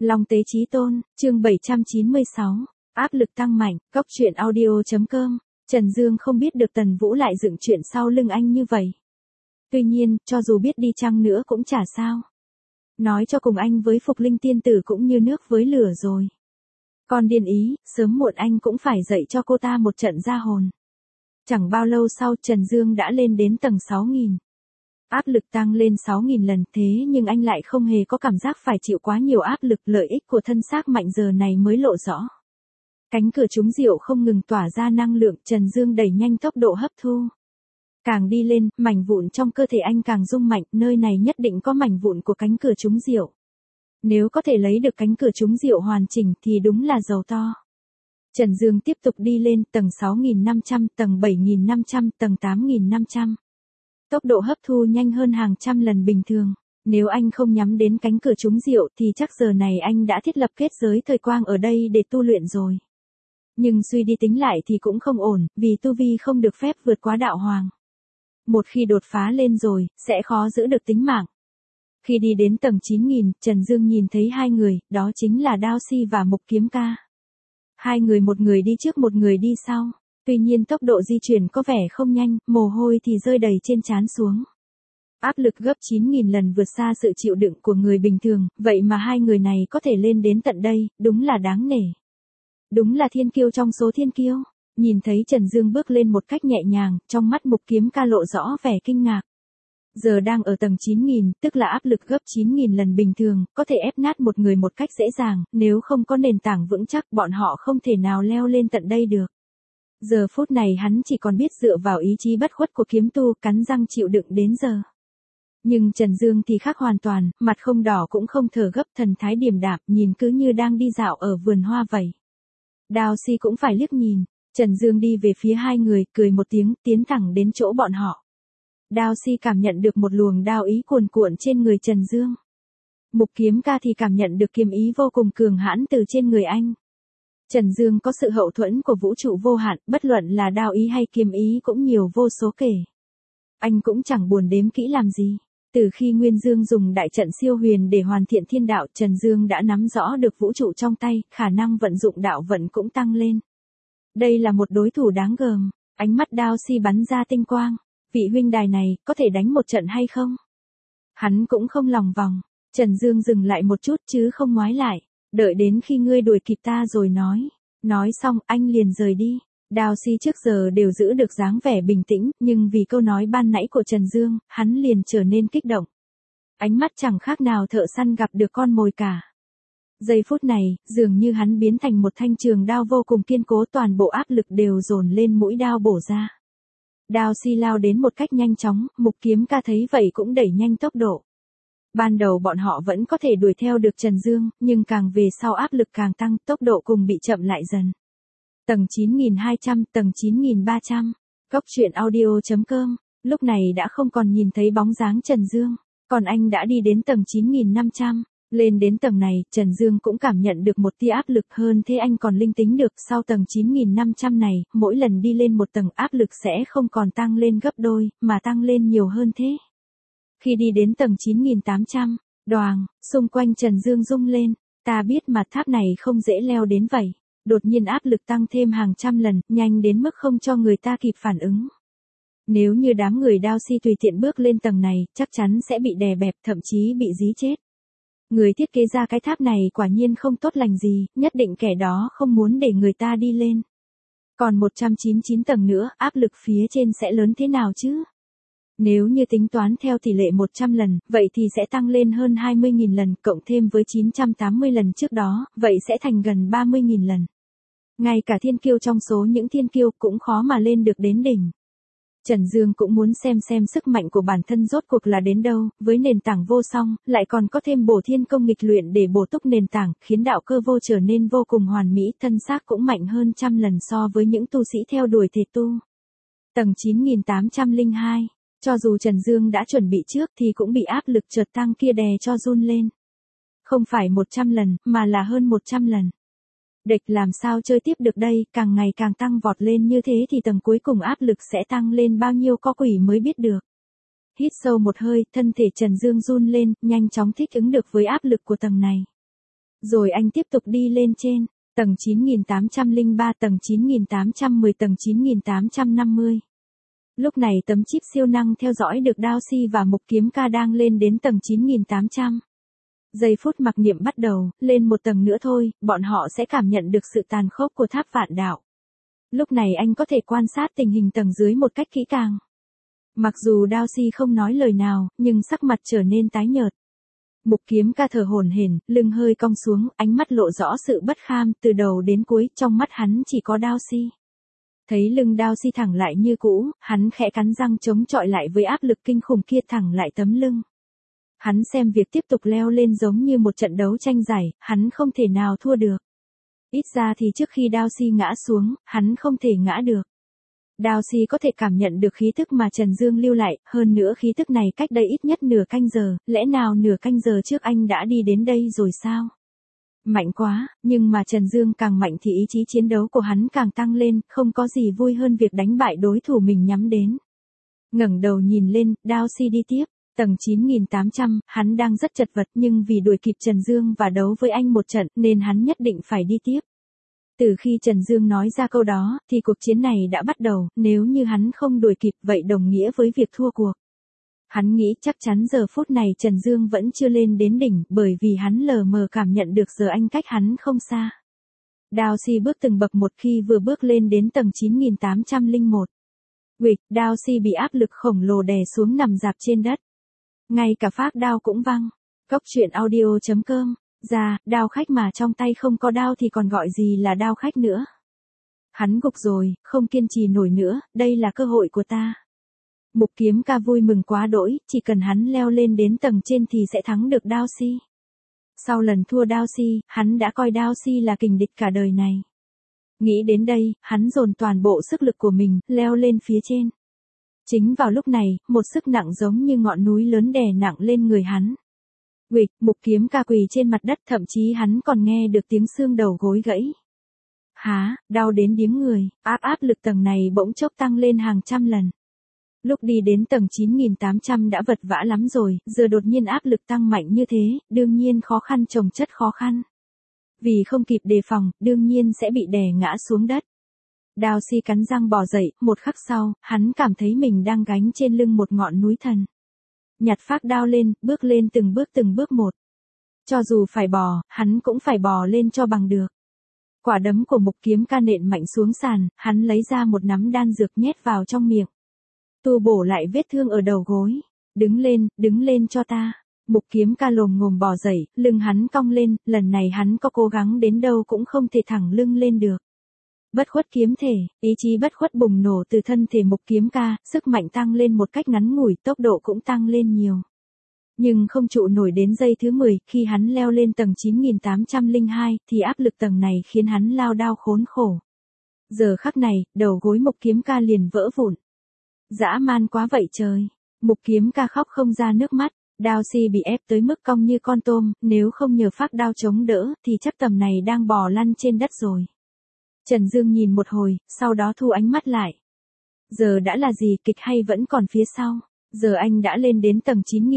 Long Tế Chí Tôn, chương 796, áp lực tăng mạnh, Cốc Truyện Audio.com, Trần Dương không biết được Tần Vũ lại dựng chuyện sau lưng anh như vậy. Tuy nhiên, cho dù biết đi chăng nữa cũng chả sao. Nói cho cùng anh với Phục Linh tiên tử cũng như nước với lửa rồi. Còn điên ý, sớm muộn anh cũng phải dạy cho cô ta một trận ra hồn. Chẳng bao lâu sau Trần Dương đã lên đến tầng 6.000. Áp lực tăng lên 6.000 lần thế nhưng anh lại không hề có cảm giác phải chịu quá nhiều áp lực, lợi ích của thân xác mạnh giờ này mới lộ rõ. Cánh cửa trúng diệu không ngừng tỏa ra năng lượng, Trần Dương đẩy nhanh tốc độ hấp thu. Càng đi lên, mảnh vụn trong cơ thể anh càng rung mạnh, nơi này nhất định có mảnh vụn của cánh cửa trúng diệu. Nếu có thể lấy được cánh cửa trúng diệu hoàn chỉnh thì đúng là giàu to. Trần Dương tiếp tục đi lên tầng 6.500, tầng 7.500, tầng 8.500. Tốc độ hấp thu nhanh hơn hàng trăm lần bình thường. Nếu anh không nhắm đến cánh cửa trúng diệu thì chắc giờ này anh đã thiết lập kết giới thời quang ở đây để tu luyện rồi. Nhưng suy đi tính lại thì cũng không ổn, vì tu vi không được phép vượt quá đạo hoàng. Một khi đột phá lên rồi, sẽ khó giữ được tính mạng. Khi đi đến tầng 9.000, Trần Dương nhìn thấy hai người, đó chính là Đao Si và Mục Kiếm Ca. Hai người, một người đi trước một người đi sau. Tuy nhiên tốc độ di chuyển có vẻ không nhanh, mồ hôi thì rơi đầy trên trán xuống. Áp lực gấp 9.000 lần vượt xa sự chịu đựng của người bình thường, vậy mà hai người này có thể lên đến tận đây, đúng là đáng nể. Đúng là thiên kiêu trong số thiên kiêu. Nhìn thấy Trần Dương bước lên một cách nhẹ nhàng, trong mắt Mục Kiếm Ca lộ rõ vẻ kinh ngạc. Giờ đang ở tầng 9.000, tức là áp lực gấp 9.000 lần bình thường, có thể ép nát một người một cách dễ dàng, nếu không có nền tảng vững chắc bọn họ không thể nào leo lên tận đây được. Giờ phút này hắn chỉ còn biết dựa vào ý chí bất khuất của kiếm tu, cắn răng chịu đựng đến giờ. Nhưng Trần Dương thì khác hoàn toàn, mặt không đỏ cũng không thở gấp, thần thái điềm đạm, nhìn cứ như đang đi dạo ở vườn hoa vậy. Đao Si cũng phải liếc nhìn. Trần Dương đi về phía hai người, cười một tiếng, tiến thẳng đến chỗ bọn họ. Đao Si cảm nhận được một luồng đao ý cuồn cuộn trên người Trần Dương. Mục Kiếm Ca thì cảm nhận được kiếm ý vô cùng cường hãn từ trên người anh. Trần Dương có sự hậu thuẫn của vũ trụ vô hạn, bất luận là đao ý hay kiếm ý cũng nhiều vô số kể. Anh cũng chẳng buồn đếm kỹ làm gì. Từ khi Nguyên Dương dùng đại trận siêu huyền để hoàn thiện thiên đạo, Trần Dương đã nắm rõ được vũ trụ trong tay, khả năng vận dụng đạo vận cũng tăng lên. Đây là một đối thủ đáng gờm. Ánh mắt Đao Si bắn ra tinh quang. Vị huynh đài này, có thể đánh một trận hay không? Hắn cũng không lòng vòng. Trần Dương dừng lại một chút chứ không ngoái lại. Đợi đến khi ngươi đuổi kịp ta rồi nói. Nói xong, anh liền rời đi. Đao Si trước giờ đều giữ được dáng vẻ bình tĩnh, nhưng vì câu nói ban nãy của Trần Dương, hắn liền trở nên kích động. Ánh mắt chẳng khác nào thợ săn gặp được con mồi cả. Giây phút này, dường như hắn biến thành một thanh trường đao vô cùng kiên cố, toàn bộ áp lực đều dồn lên mũi đao bổ ra. Đao Si lao đến một cách nhanh chóng, Mục Kiếm Ca thấy vậy cũng đẩy nhanh tốc độ. Ban đầu bọn họ vẫn có thể đuổi theo được Trần Dương, nhưng càng về sau áp lực càng tăng, tốc độ cùng bị chậm lại dần. Tầng 9.200, tầng 9.300, Cốc Truyện Audio.com, lúc này đã không còn nhìn thấy bóng dáng Trần Dương, còn anh đã đi đến tầng 9.500. Lên đến tầng này, Trần Dương cũng cảm nhận được một tia áp lực, hơn thế anh còn linh tính được, sau tầng 9.500 này, mỗi lần đi lên một tầng áp lực sẽ không còn tăng lên gấp đôi, mà tăng lên nhiều hơn thế. Khi đi đến tầng 9.800, đoàng, xung quanh Trần Dương rung lên, ta biết mà tháp này không dễ leo đến vậy. Đột nhiên áp lực tăng thêm hàng trăm lần, nhanh đến mức không cho người ta kịp phản ứng. Nếu như đám người Đao Si tùy tiện bước lên tầng này, chắc chắn sẽ bị đè bẹp, thậm chí bị dí chết. Người thiết kế ra cái tháp này quả nhiên không tốt lành gì, nhất định kẻ đó không muốn để người ta đi lên. Còn 199 tầng nữa, áp lực phía trên sẽ lớn thế nào chứ? Nếu như tính toán theo tỷ lệ 100 lần, vậy thì sẽ tăng lên hơn 20.000 lần, cộng thêm với 980 lần trước đó, vậy sẽ thành gần 30.000 lần. Ngay cả thiên kiêu trong số những thiên kiêu cũng khó mà lên được đến đỉnh. Trần Dương cũng muốn xem sức mạnh của bản thân rốt cuộc là đến đâu, với nền tảng vô song, lại còn có thêm bổ thiên công nghịch luyện để bổ túc nền tảng, khiến đạo cơ vô trở nên vô cùng hoàn mỹ, thân xác cũng mạnh hơn trăm lần so với những tu sĩ theo đuổi thể tu. Tầng 9.802, cho dù Trần Dương đã chuẩn bị trước thì cũng bị áp lực chợt tăng kia đè cho run lên. Không phải 100 lần, mà là hơn 100 lần. Địch làm sao chơi tiếp được đây, càng ngày càng tăng vọt lên như thế thì tầng cuối cùng áp lực sẽ tăng lên bao nhiêu có quỷ mới biết được. Hít sâu một hơi, thân thể Trần Dương run lên, nhanh chóng thích ứng được với áp lực của tầng này. Rồi anh tiếp tục đi lên trên, tầng 9803, tầng 9810, tầng 9850. Lúc này tấm chip siêu năng theo dõi được Daoxi và Mục Kiếm Ca đang lên đến tầng 9800. Giây phút mặc niệm bắt đầu, lên một tầng nữa thôi, bọn họ sẽ cảm nhận được sự tàn khốc của tháp vạn đạo. Lúc này anh có thể quan sát tình hình tầng dưới một cách kỹ càng. Mặc dù Daoxi không nói lời nào, nhưng sắc mặt trở nên tái nhợt. Mục Kiếm Ca thở hổn hển, lưng hơi cong xuống, ánh mắt lộ rõ sự bất kham, từ đầu đến cuối, trong mắt hắn chỉ có Daoxi. Thấy lưng Daoxi thẳng lại như cũ, hắn khẽ cắn răng chống chọi lại với áp lực kinh khủng kia, thẳng lại tấm lưng. Hắn xem việc tiếp tục leo lên giống như một trận đấu tranh giải, hắn không thể nào thua được. Ít ra thì trước khi Daoxi ngã xuống, hắn không thể ngã được. Daoxi có thể cảm nhận được khí thức mà Trần Dương lưu lại, hơn nữa khí thức này cách đây ít nhất nửa canh giờ, lẽ nào nửa canh giờ trước anh đã đi đến đây rồi sao? Mạnh quá, nhưng mà Trần Dương càng mạnh thì ý chí chiến đấu của hắn càng tăng lên, không có gì vui hơn việc đánh bại đối thủ mình nhắm đến. Ngẩng đầu nhìn lên, Daoxi đi tiếp, tầng 9800, hắn đang rất chật vật nhưng vì đuổi kịp Trần Dương và đấu với anh một trận nên hắn nhất định phải đi tiếp. Từ khi Trần Dương nói ra câu đó, thì cuộc chiến này đã bắt đầu, nếu như hắn không đuổi kịp vậy đồng nghĩa với việc thua cuộc. Hắn nghĩ chắc chắn giờ phút này Trần Dương vẫn chưa lên đến đỉnh, bởi vì hắn lờ mờ cảm nhận được giờ anh cách hắn không xa. Daoxi bước từng bậc một, khi vừa bước lên đến tầng 9801. Uịch, Daoxi bị áp lực khổng lồ đè xuống nằm rạp trên đất. Ngay cả phác đao cũng văng. Cốc truyện audio.com. Ra, đao khách mà trong tay không có đao thì còn gọi gì là đao khách nữa. Hắn gục rồi, không kiên trì nổi nữa, đây là cơ hội của ta. Mục Kiếm Ca vui mừng quá đỗi, chỉ cần hắn leo lên đến tầng trên thì sẽ thắng được Daoxi. Sau lần thua Daoxi, hắn đã coi Daoxi là kình địch cả đời này. Nghĩ đến đây, hắn dồn toàn bộ sức lực của mình, leo lên phía trên. Chính vào lúc này, một sức nặng giống như ngọn núi lớn đè nặng lên người hắn. Uịch, Mục Kiếm Ca quỳ trên mặt đất, thậm chí hắn còn nghe được tiếng xương đầu gối gãy. Há, đau đến điếng người, áp lực tầng này bỗng chốc tăng lên hàng trăm lần. Lúc đi đến tầng 9800 đã vật vã lắm rồi, giờ đột nhiên áp lực tăng mạnh như thế, đương nhiên khó khăn chồng chất khó khăn. Vì không kịp đề phòng, đương nhiên sẽ bị đè ngã xuống đất. Daoxi cắn răng bò dậy, một khắc sau, hắn cảm thấy mình đang gánh trên lưng một ngọn núi thần. Nhặt phác đao lên, bước lên từng bước một. Cho dù phải bò, hắn cũng phải bò lên cho bằng được. Quả đấm của Mục Kiếm Ca nện mạnh xuống sàn, hắn lấy ra một nắm đan dược nhét vào trong miệng. Tu bổ lại vết thương ở đầu gối. Đứng lên cho ta. Mục Kiếm Ca lồm ngồm bò dậy, lưng hắn cong lên, lần này hắn có cố gắng đến đâu cũng không thể thẳng lưng lên được. Bất khuất kiếm thể, ý chí bất khuất bùng nổ từ thân thể Mục Kiếm Ca, sức mạnh tăng lên một cách ngắn ngủi, tốc độ cũng tăng lên nhiều. Nhưng không trụ nổi đến giây thứ 10, khi hắn leo lên tầng 9802, thì áp lực tầng này khiến hắn lao đao khốn khổ. Giờ khắc này, đầu gối Mục Kiếm Ca liền vỡ vụn. Dã man quá vậy trời. Mục Kiếm Ca khóc không ra nước mắt. Daoxi bị ép tới mức cong như con tôm, nếu không nhờ phác đao chống đỡ, thì chắc tầm này đang bò lăn trên đất rồi. Trần Dương nhìn một hồi, sau đó thu ánh mắt lại. Giờ đã là gì, kịch hay vẫn còn phía sau? Giờ anh đã lên đến tầng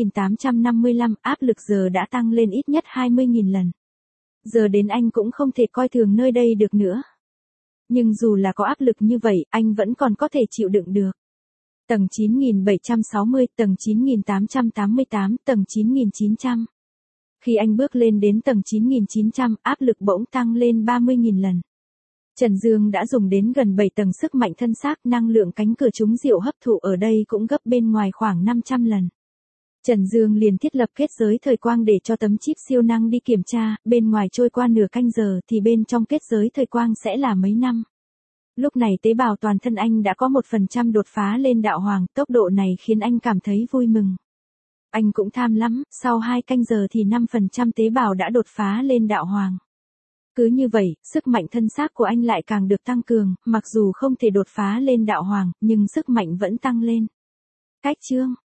9855, áp lực giờ đã tăng lên ít nhất 20.000 lần. Giờ đến anh cũng không thể coi thường nơi đây được nữa. Nhưng dù là có áp lực như vậy, anh vẫn còn có thể chịu đựng được. Tầng 9760, tầng 9888, tầng 9900. Khi anh bước lên đến tầng 9900, áp lực bỗng tăng lên 30.000 lần. Trần Dương đã dùng đến gần 7 tầng sức mạnh thân xác, năng lượng cánh cửa trúng diệu hấp thụ ở đây cũng gấp bên ngoài khoảng 500 lần. Trần Dương liền thiết lập kết giới thời quang để cho tấm chip siêu năng đi kiểm tra, bên ngoài trôi qua nửa canh giờ thì bên trong kết giới thời quang sẽ là mấy năm. Lúc này tế bào toàn thân anh đã có 1% đột phá lên đạo hoàng, tốc độ này khiến anh cảm thấy vui mừng. Anh cũng tham lắm, sau 2 canh giờ thì 5% tế bào đã đột phá lên đạo hoàng. Cứ như vậy, sức mạnh thân xác của anh lại càng được tăng cường, mặc dù không thể đột phá lên đạo hoàng, nhưng sức mạnh vẫn tăng lên. Cách chương